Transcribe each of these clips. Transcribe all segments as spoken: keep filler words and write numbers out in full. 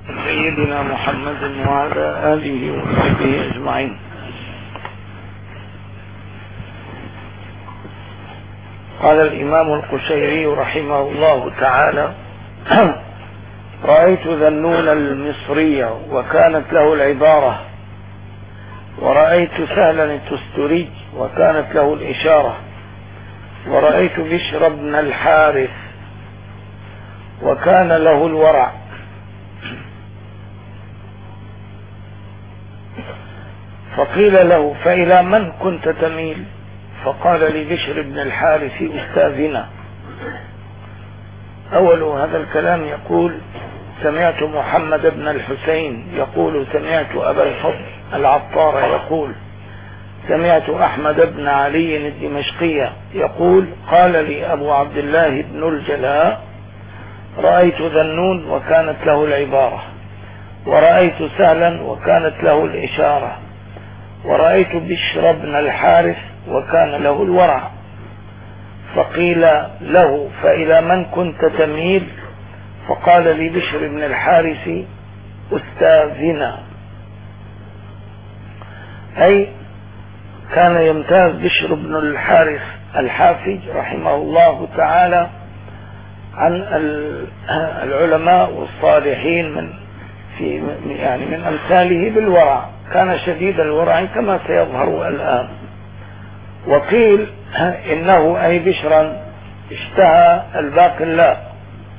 سيدنا محمد وعلى آله وصحبه أجمعين. قال الإمام القشيري رحمه الله تعالى: رأيت ذنون المصري وكانت له العبارة، ورأيت سهلا التستري وكانت له الإشارة، ورأيت بشر بن الحارث وكان له الورع. فقيل له: فإلى من كنت تميل؟ فقال لبشر بن الحارث: أستاذنا. أول هذا الكلام يقول: سمعت محمد بن الحسين يقول سمعت أبا الفضل العطار يقول سمعت أحمد بن علي الدمشقي يقول قال لي أبو عبد الله بن الجلاء: رأيت ذنون وكانت له العبارة، ورأيت سهلا وكانت له الإشارة، ورأيت بشر بن الحارث وكان له الورع. فقيل له: فإلى من كنت تميل؟ فقال لي بشر بن الحارث: أستاذنا. أي كان يمتاز بشر بن الحارث الحافج رحمه الله تعالى عن العلماء والصالحين من في يعني من أمثاله بالورع، كان شديد الورع كما سيظهر الآن. وقيل إنه أي بشرا اشتهى الباقلاء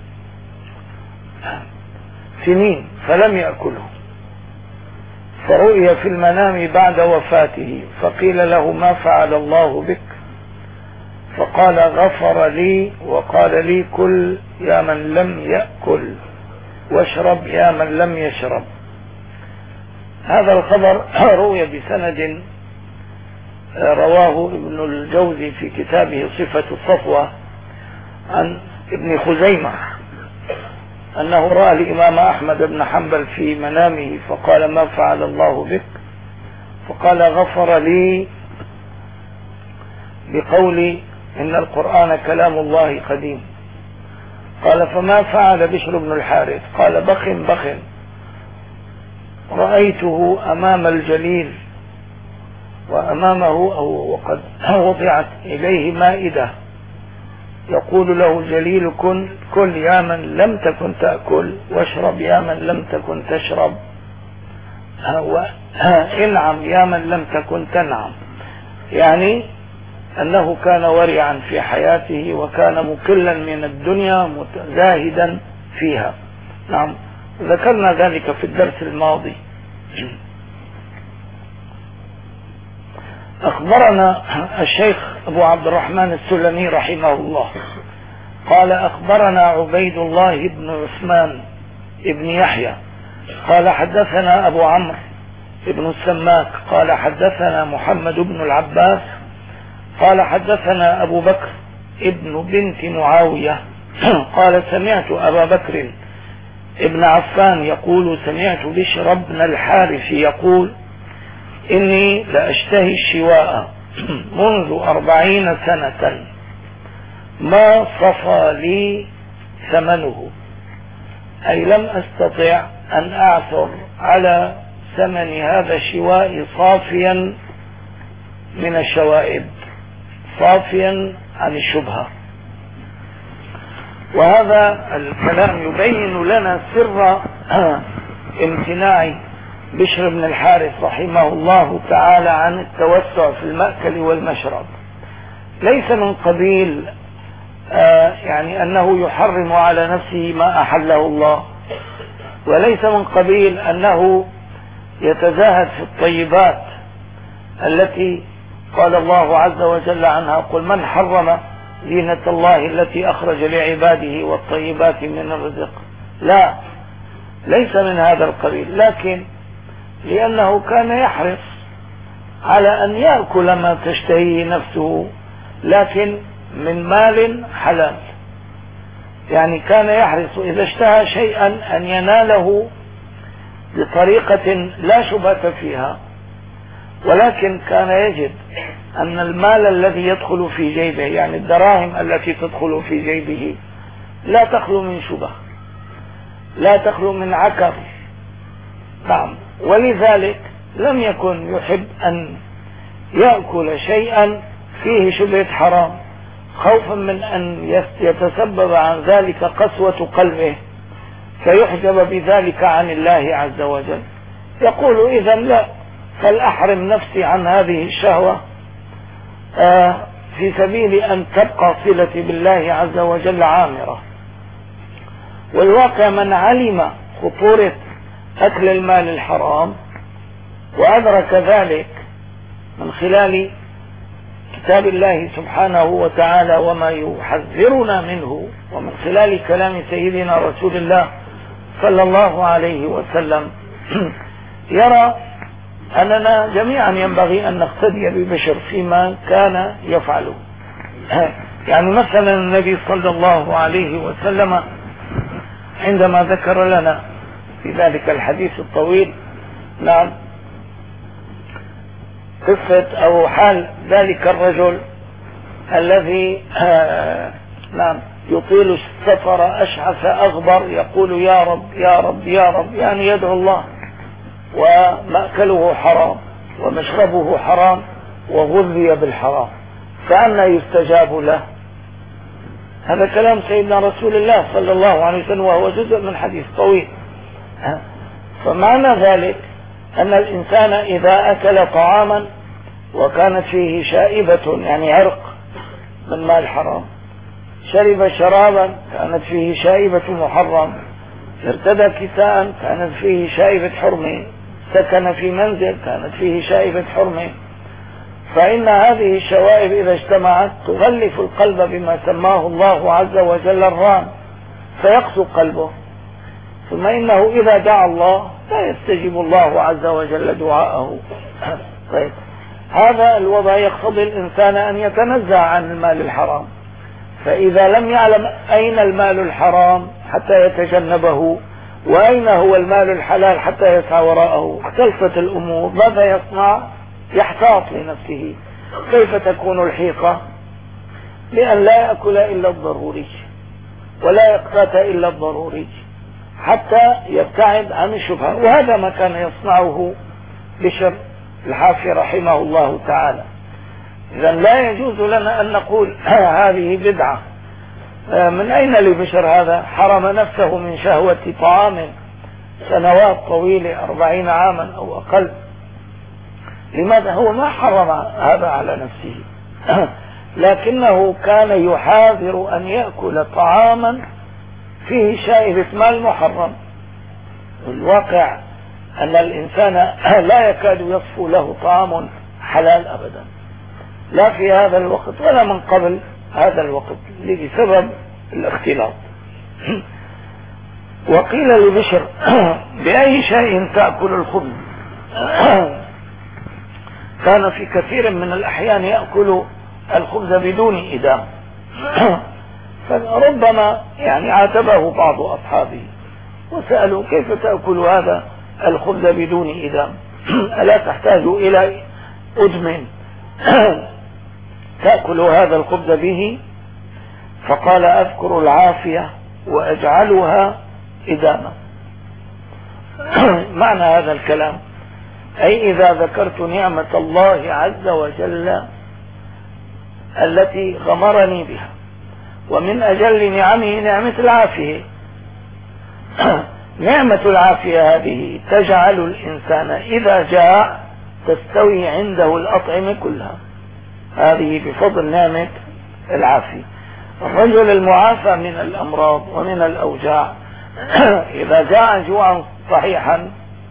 سنين فلم يأكله، فرؤي في المنام بعد وفاته، فقيل له: ما فعل الله بك؟ فقال: غفر لي وقال لي: كل يا من لم يأكل، واشرب يا من لم يشرب. هذا الخبر روي بسند رواه ابن الجوزي في كتابه صفة الصفوة عن ابن خزيمة أنه رأى الإمام أحمد بن حنبل في منامه فقال: ما فعل الله بك؟ فقال: غفر لي بقولي إن القرآن كلام الله قديم. قال: فما فعل بشر بن الحارث؟ قال: بخ بخ، رأيته أمام الجليل وأمامه أو وقد وضعت إليه مائدة يقول له الجليل: كن كل يا من لم تكن تأكل، واشرب يا من لم تكن تشرب، وانعم يا من لم تكن تنعم. يعني أنه كان ورعا في حياته وكان مكلا من الدنيا متزاهدا فيها. نعم، ذكرنا ذلك في الدرس الماضي. أخبرنا الشيخ أبو عبد الرحمن السلمي رحمه الله قال: أخبرنا عبيد الله بن عثمان بن يحيى قال: حدثنا أبو عمرو بن السماك قال: حدثنا محمد بن العباس قال: حدثنا أبو بكر ابن بنت معاوية قال: سمعت أبا بكر ابن عفان يقول سمعت بشر بن الحارث يقول: إني لأشتهي الشواء منذ أربعين سنة ما صفى لي ثمنه، أي لم أستطع أن أعثر على ثمن هذا الشواء صافيا من الشوائب، صافيا عن الشبهة. وهذا الكلام يبين لنا سر امتناع بشر بن الحارث رحمه الله تعالى عن التوسع في المأكل والمشرب. ليس من قبيل آه يعني أنه يحرم على نفسه ما أحله الله، وليس من قبيل أنه يتزاهد في الطيبات التي قال الله عز وجل عنها: قل من حرم زينة الله التي أخرج لعباده والطيبات من الرزق. لا، ليس من هذا القبيل، لكن لأنه كان يحرص على أن يأكل ما تشتهيه نفسه، لكن من مال حلال. يعني كان يحرص إذا اشتهى شيئا أن يناله بطريقة لا شبهة فيها، ولكن كان يجد أن المال الذي يدخل في جيبه، يعني الدراهم التي تدخل في جيبه، لا تخلو من شبه، لا تخلو من عكر، نعم. ولذلك لم يكن يحب أن يأكل شيئا فيه شبهة حرام، خوفا من أن يتسبب عن ذلك قسوة قلبه فيحجب بذلك عن الله عز وجل. يقول إذن لا، فلأحرم نفسي عن هذه الشهوة آه في سبيل أن تبقى صلتي بالله عز وجل عامرة. والواقع من علم خطورة أكل المال الحرام وأدرك ذلك من خلال كتاب الله سبحانه وتعالى وما يحذرنا منه، ومن خلال كلام سيدنا رسول الله صلى الله عليه وسلم، يرى أننا جميعا ينبغي أن نقتدي ببشر فيما كان يفعله. يعني مثلا النبي صلى الله عليه وسلم عندما ذكر لنا في ذلك الحديث الطويل نعم قصة أو حال ذلك الرجل الذي آه نعم يطيل السفر أشعث أغبر يقول يا رب يا رب يا رب، يعني يدعو الله، ومأكله حرام ومشربه حرام وغذي بالحرام، فأنا يستجاب له؟ هذا كلام سيدنا رسول الله صلى الله عليه وسلم، وهو جزء من حديث طويل. فمعنى ذلك أن الإنسان إذا أكل طعاما وكانت فيه شائبة يعني عرق من مال حرام، شرب شرابا كانت فيه شائبة محرم، ارتدى كساء كانت فيه شائبة حرمة، سكن في منزل كانت فيه شائبة حرمة، فإن هذه الشوائب إذا اجتمعت تغلف القلب بما سماه الله عز وجل الران، فيقسو قلبه، ثم إنه إذا دعا الله لا يستجيب الله عز وجل دعاءه. طيب، هذا الوضع يقتضي الإنسان أن يتنزع عن المال الحرام، فإذا لم يعلم أين المال الحرام حتى يتجنبه وأين هو المال الحلال حتى يسعى وراءه، اختلفت الأمور. ماذا يصنع؟ يحتاط لنفسه. كيف تكون الحيطة؟ لأن لا يأكل إلا الضروري ولا يقتات إلا الضروري حتى يبتعد عن الشبهة، وهذا ما كان يصنعه بشر الحافي رحمه الله تعالى. إذا لا يجوز لنا أن نقول هذه بدعة. من أين لبشر هذا؟ حرم نفسه من شهوة طعام سنوات طويلة أربعين عاما أو أقل. لماذا؟ هو ما حرم هذا على نفسه، لكنه كان يحاذر أن يأكل طعاما فيه شائبة مال محرم. الواقع أن الإنسان لا يكاد يصفو له طعام حلال أبدا، لا في هذا الوقت ولا من قبل هذا الوقت، بسبب الاختلاط. وقيل لبشر بأي شيء تأكل الخبز؟ كان في كثير من الأحيان يأكل الخبز بدون إدام، فربما يعني عاتبه بعض أصحابه وسألوا كيف تأكل هذا الخبز بدون إدام؟ ألا تحتاج إلى أدم تأكل هذا الخبز به؟ فقال أذكر العافية وأجعلها إداما. معنى هذا الكلام أي إذا ذكرت نعمة الله عز وجل التي غمرني بها، ومن أجل نعمه نعمة العافية. نعمة العافية هذه تجعل الإنسان إذا جاع تستوي عنده الأطعمة كلها، هذه بفضل نعمة العافية. الرجل المعافى من الأمراض ومن الأوجاع إذا جاع جوعا صحيحا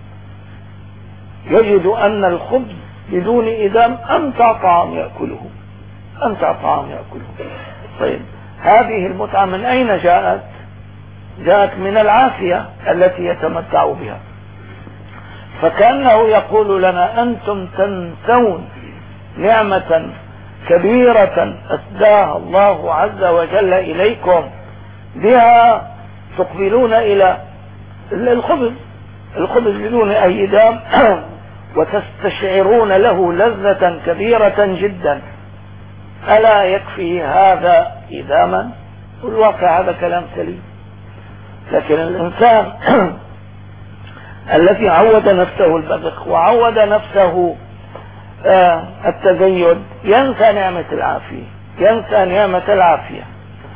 يجد أن الخبز بدون إدام أمتع طعام يأكله، أمتع طعام يأكله. طيب، هذه المتعة من أين جاءت؟ جاءت من العافية التي يتمتع بها. فكأنه يقول لنا أنتم تنسون نعمة كبيرة أسداها الله عز وجل إليكم، بها تقبلون إلى الخبز الخبز بدون أي دام وتستشعرون له لذة كبيرة جدا. ألا يكفي هذا إداما؟ والواقع هذا كلام سليم، لكن الإنسان الذي عود نفسه البذخ وعود نفسه آه التزيد ينسى نعمة العافية، ينسى نعمة العافية.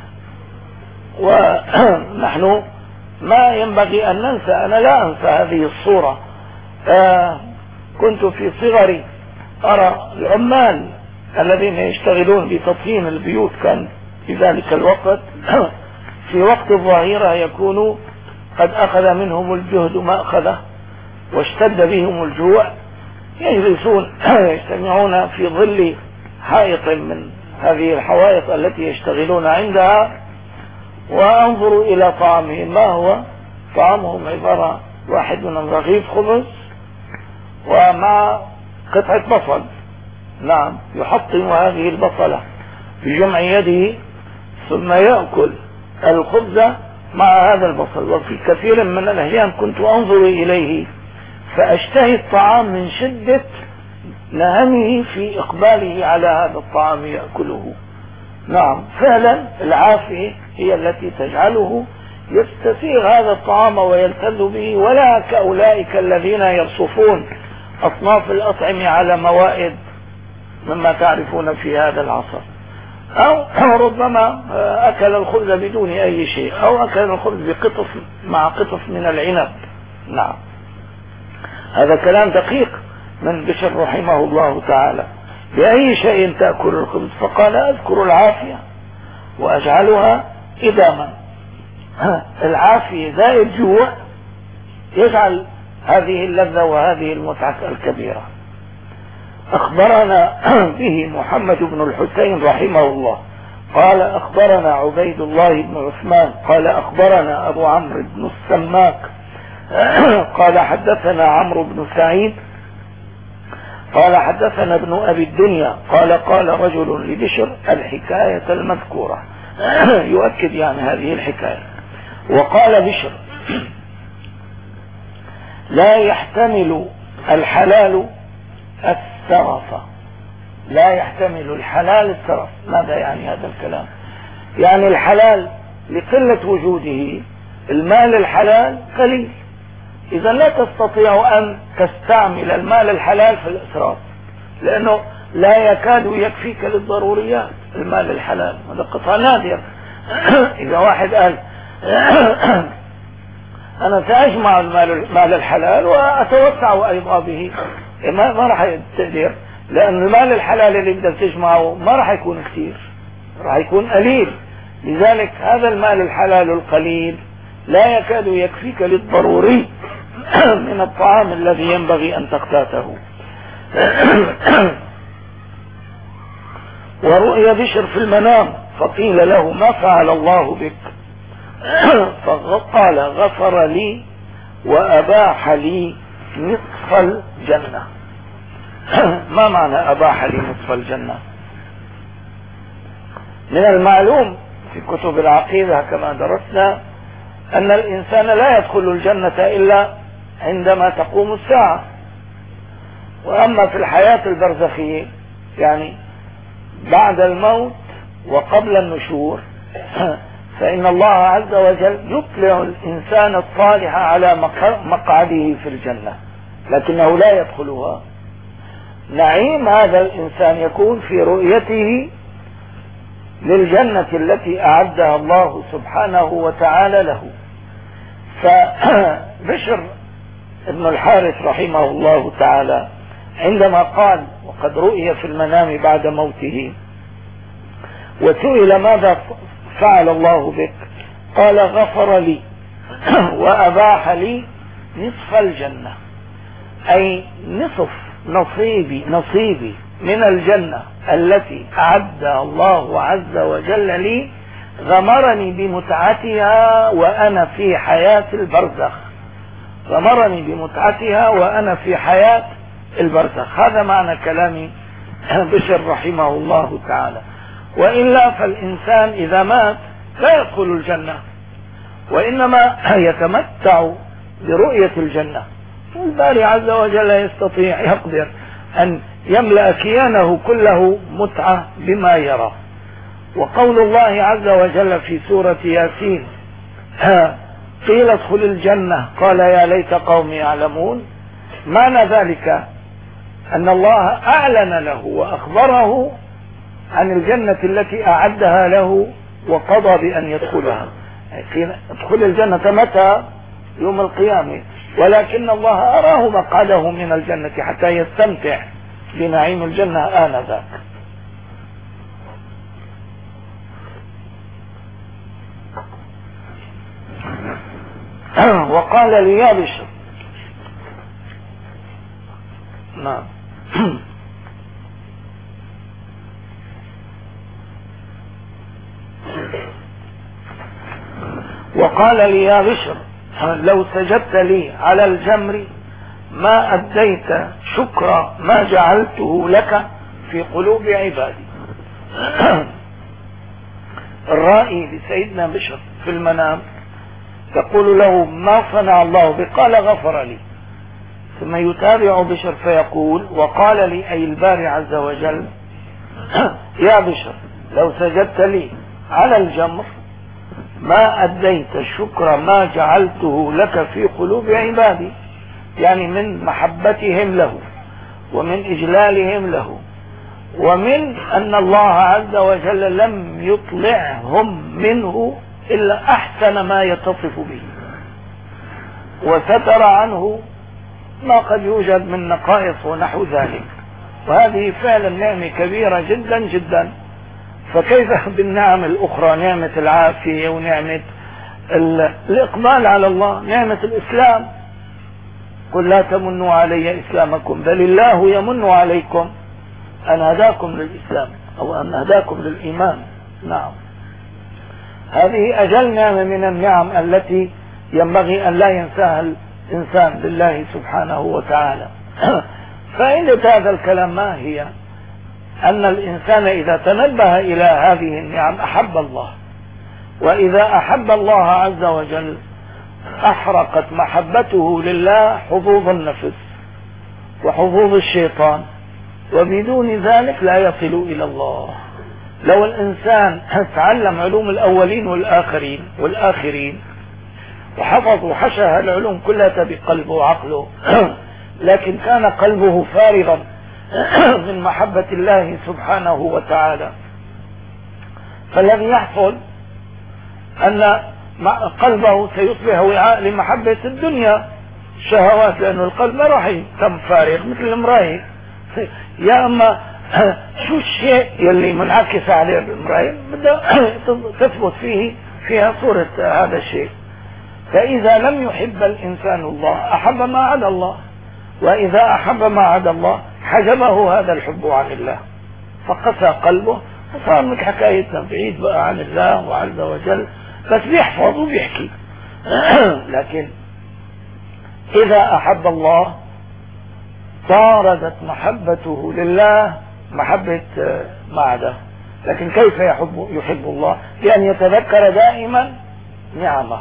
ونحن ما ينبغي أن ننسى، أنا لا أنسى هذه الصورة. آه كنت في صغري أرى العمال الذين يشتغلون بتطهير البيوت، كان في ذلك الوقت في وقت الظهيرة يكون قد أخذ منهم الجهد ما أخذه واشتد بهم الجوع، يجلسون يجتمعون في ظل حائط من هذه الحوائط التي يشتغلون عندها، وأنظر إلى طعامهم. ما هو طعامهم؟ عبارة واحد من رغيف خبز ومع قطعة بصل، نعم، يحطم هذه البصلة بجمع يده ثم يأكل الخبز مع هذا البصل. وفي كثير من الأحيان كنت أنظر إليه فأشتهي الطعام من شدة نهمه في إقباله على هذا الطعام يأكله. نعم، فعلا العافية هي التي تجعله يستسيغ هذا الطعام ويلتذ به، ولا كأولئك الذين يرصفون أصناف الأطعمة على موائد مما تعرفون في هذا العصر، أو ربما أكل الخبز بدون أي شيء، أو أكل الخبز بقطف مع قطف من العنب. نعم، هذا كلام دقيق من بشر رحمه الله تعالى. بأي شيء تأكل الخبز؟ فقال أذكر العافية وأجعلها إداما. العافية زائد جوع يجعل هذه اللذة وهذه المتعة الكبيرة. أخبرنا به محمد بن الحسين رحمه الله قال أخبرنا عبيد الله بن عثمان قال أخبرنا أبو عمرو بن السماك قال حدثنا عمرو بن سعيد قال حدثنا ابن أبي الدنيا قال قال رجل لبشر الحكاية المذكورة، يؤكد يعني هذه الحكاية. وقال بشر لا يحتمل الحلال السرف، لا يحتمل الحلال السرف. ماذا يعني هذا الكلام؟ يعني الحلال لقلة وجوده، المال الحلال قليل، إذا لا تستطيع أن تستعمل المال الحلال في الإسراف، لأنه لا يكاد يكفيك للضروريات. المال الحلال هذا قطع نادر. إذا واحد قال أنا سأجمع المال الحلال وأتوسع أيضا به، ما ما راح تقدر، لأن المال الحلال اللي بدك تجمعه ما راح يكون كثير، راح يكون قليل. لذلك هذا المال الحلال القليل لا يكاد يكفيك للضروري من الطعام الذي ينبغي أن تقتاته. ورؤي بشر في المنام فقيل له ما فعل الله بك؟ فقال غفر لي وأباح لي نصف الجنة. ما معنى أباح لي نصف الجنة؟ من المعلوم في كتب العقيدة كما درسنا أن الإنسان لا يدخل الجنة إلا عندما تقوم الساعة. وأما في الحياة البرزخية يعني بعد الموت وقبل النشور فإن الله عز وجل يطلع الإنسان الصالح على مقعده في الجنة لكنه لا يدخلها. نعيم هذا الإنسان يكون في رؤيته للجنة التي أعدها الله سبحانه وتعالى له. فبشر ابن الحارث رحمه الله تعالى عندما قال وقد رؤي في المنام بعد موته وسئل ماذا فعل الله بك؟ قال غفر لي وأباح لي نصف الجنة، أي نصف نصيبي نصيبي من الجنة التي أعدها الله عز وجل لي، غمرني بمتعتها وأنا في حياة البرزخ، غمرني بمتعتها وأنا في حياة البرزخ. هذا معنى كلام بشر رحمه الله تعالى. وإلا فالإنسان إذا مات لا يدخل الجنة وإنما يتمتع برؤية الجنة. والباري عز وجل يستطيع يقدر أن يملأ كيانه كله متعة بما يرى. وقول الله عز وجل في سورة ياسين قيل ادخل الجنة قال يا ليت قومي يعلمون. معنى ذلك أن الله أعلن له وأخبره عن الجنة التي أعدها له وقضى بأن يدخلها. قيل ادخل الجنة متى؟ يوم القيامة، ولكن الله أراه مقعده من الجنة حتى يستمتع بنعيم الجنة آنذاك. وقال لي يا بشر، نعم وقال لي يا بشر لو سجدت لي على الجمر ما أديت شكر ما جعلته لك في قلوب عبادي. الرائي لسيدنا بشر في المنام تقول له ما صنع الله بك؟ قال غفر لي. ثم يتابع بشر فيقول وقال لي أي الباري عز وجل يا بشر لو سجدت لي على الجمر ما أديت الشكر ما جعلته لك في قلوب عبادي، يعني من محبتهم له ومن إجلالهم له ومن أن الله عز وجل لم يطلعهم منه إلا أحسن ما يتصف به، وستر عنه ما قد يوجد من نقائص ونحو ذلك. وهذه فعلا نعمة كبيرة جدا جدا. فكيف بالنعم الأخرى، نعمة العافية ونعمة الإقبال على الله، نعمة الإسلام. قل لا تمنوا علي إسلامكم بل الله يمن عليكم أن هداكم للإسلام أو أن هداكم للإيمان. نعم، هذه أجل نعمة من النعم التي ينبغي أن لا ينساها الإنسان لله سبحانه وتعالى. فإنة هذا الكلام ما هي؟ أن الإنسان إذا تنبه إلى هذه النعم أحب الله، وإذا أحب الله عز وجل أحرقت محبته لله حظوظ النفس وحظوظ الشيطان، وبدون ذلك لا يصل إلى الله. لو الإنسان تعلم علوم الأولين والآخرين والآخرين وحفظ وحشى العلوم كلها بقلبه وعقله لكن كان قلبه فارغا من محبة الله سبحانه وتعالى، فالذي يحصل أن قلبه سيصبح وعاء لمحبة الدنيا الشهوات، لأنه القلب ما راح يتم فارغ مثل المراية. يا أما شو الشيء يلي منعكس عليه المراية بدها تثبت فيه فيها صورة هذا الشيء. فإذا لم يحب الإنسان الله أحب ما عدا الله، وإذا أحب ما عدا الله حجبه هذا الحب عن الله فقسى قلبه وصار لك حكايتنا بعيد بقى عن الله وعز وجل، بس بيحفظ وبيحكي. لكن إذا أحب الله طاردت محبته لله محبة ما عداه. لكن كيف يحب يحب الله؟ بأن يتذكر دائما نعمه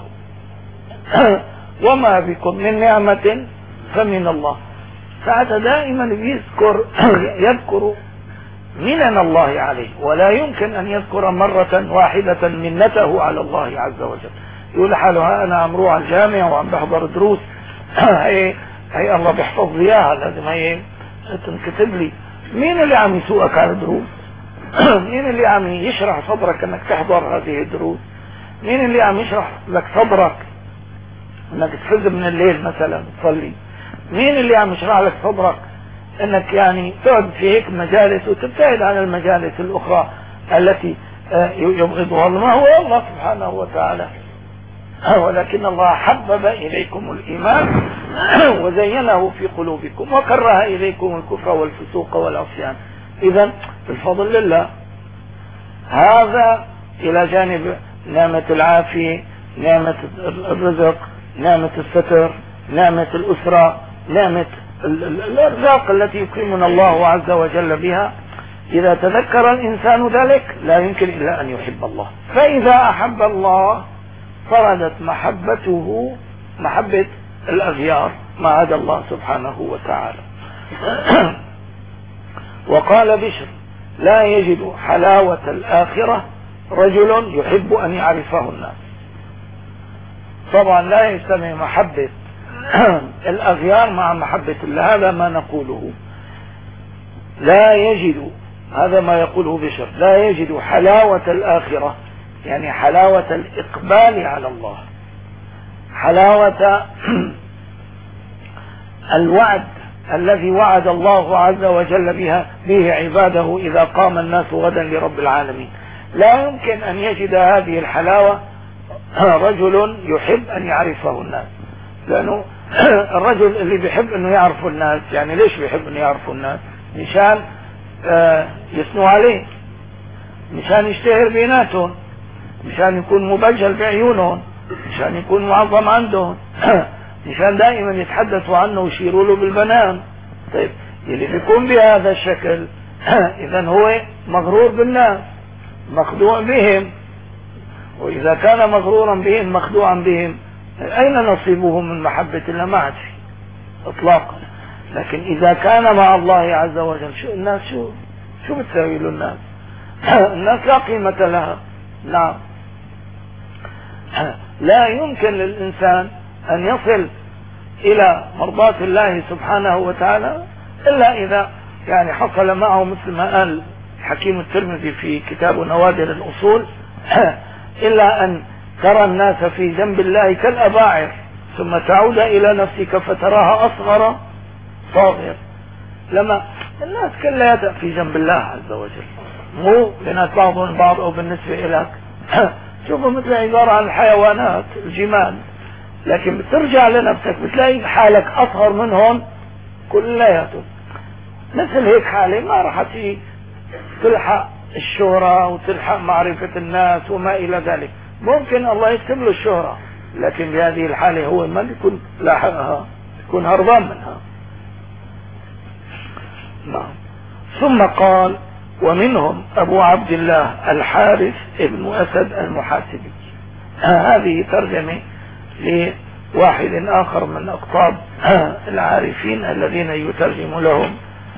وما بكم من نعمة فمن الله. ساعة دائما يذكر يذكر منن الله عليه، ولا يمكن أن يذكر مرة واحدة منته على الله عز وجل. يقول حاله أنا عم روح على الجامع وعم بحضر دروس هي هي الله بيحفظ لي اياها، لازم هي تنكتب لي. مين اللي عم يسوقك على الدروس؟ مين اللي عم يشرح صدرك انك تحضر هذه الدروس؟ مين اللي عم يشرح لك صدرك انك تفز من الليل مثلا تصلي؟ مين اللي عم يشرح لك صدرك انك يعني تقعد في هيك مجالس وتبتعد عن المجالس الاخرى التي يبغضها الله؟ ما هو الله سبحانه وتعالى. ولكن الله حبب إليكم الإيمان وزينه في قلوبكم وكره إليكم الكفر والفسوق والعصيان. إذن بالفضل لله. هذا إلى جانب نعمة العافية، نعمة الرزق، نعمة الستر، نعمة الأسرة، نعمة الأرزاق التي يكرمنا الله عز وجل بها. إذا تذكر الإنسان ذلك لا يمكن إلا أن يحب الله. فإذا أحب الله طردت محبته محبة الأغيار ما عدا الله سبحانه وتعالى. وقال بشر لا يجد حلاوة الآخرة رجل يحب أن يعرفه الناس. طبعا لا يجتمع محبة الأغيار مع محبة الله، هذا ما نقوله. لا يجد، هذا ما يقوله بشر، لا يجد حلاوة الآخرة، يعني حلاوة الإقبال على الله، حلاوة الوعد الذي وعد الله عز وجل بها به عباده إذا قام الناس غدا لرب العالمين. لا يمكن أن يجد هذه الحلاوة رجل يحب أن يعرفه الناس، لأنه الرجل اللي بيحب أنه يعرف الناس، يعني ليش بيحب أنه يعرفوا الناس؟ مشان يثنوا عليه، مشان يشتهر بيناتهم، مشان يكون مبجل بعيونهم، مشان يكون معظم عندهم، مشان دائما يتحدثوا عنه ويشيروا له بالبنان. طيب اللي بيكون بهذا الشكل اذا هو مغرور بالناس، مخدوع بهم، واذا كان مغرورا بهم مخدوعا بهم اين نصيبه من محبة الله؟ ما عاد فيه اطلاقا. لكن اذا كان مع الله عز وجل شو الناس شو شو بتساوي له الناس؟ الناس لا قيمة لها. نعم، لا يمكن للإنسان أن يصل إلى مرضاة الله سبحانه وتعالى إلا إذا يعني حصل معه مثل ما قال حكيم الترمذي في كتاب نوادر الأصول إلا أن ترى الناس في جنب الله كالأباعر ثم تعود إلى نفسك فتراها أصغر صاغر. لما الناس كلها في جنب الله عز وجل، مو بنات بعضهم بعض أو بالنسبة إليك شوفوا مثل عبارة عن الحيوانات الجمال، لكن بترجع لنفسك بتلاقي حالك أصغر منهم كلياتهم. مثل هيك حالة ما راح تلحق الشهرة وتلحق معرفة الناس وما إلى ذلك. ممكن الله يكتب له الشهرة، لكن بهذه الحالة هو ما بيكون لاحقها، بيكون هربان منها. نعم. ثم قال ومنهم أبو عبد الله الحارث ابن أسد المحاسبي. هذه ترجمة لواحد آخر من أقطاب العارفين الذين يترجم لهم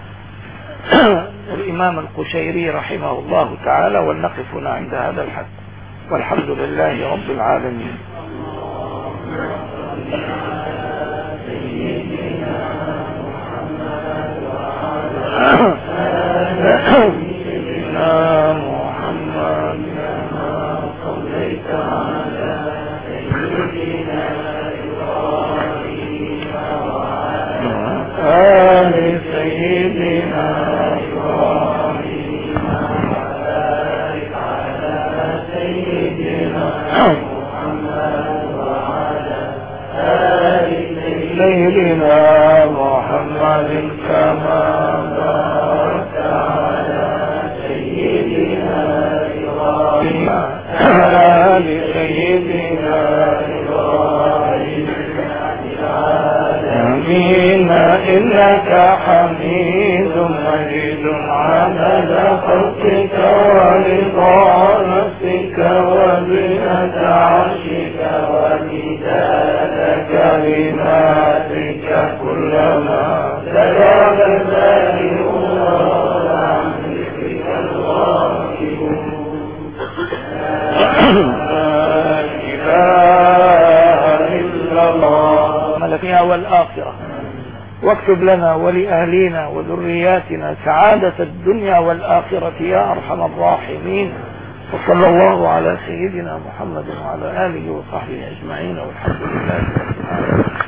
الإمام القشيري رحمه الله تعالى. ولنقفنا عند هذا الحد، والحمد لله رب العالمين. سيدنا محمد كما صليت على سيدنا إبراهيم وعلى آل سيدنا إبراهيم وبارك على سيدنا محمد وعلى آل سيدنا محمد كما آل سيدنا إبراهيم آمين إنك حميد مجيد عدد خلقك ورضا نفسك وزنة عرشك ومداد كلماتك كلما تجاوز ذلك الله عن ذكرك الغافلون. لا إله إلا الله ملكها والآخرة، واكتب لنا ولأهلنا وذرياتنا سعادة الدنيا والآخرة يا أرحم الراحمين. وصلى الله على سيدنا محمد وعلى آله وصحبه أجمعين، والحمد لله رب العالمين.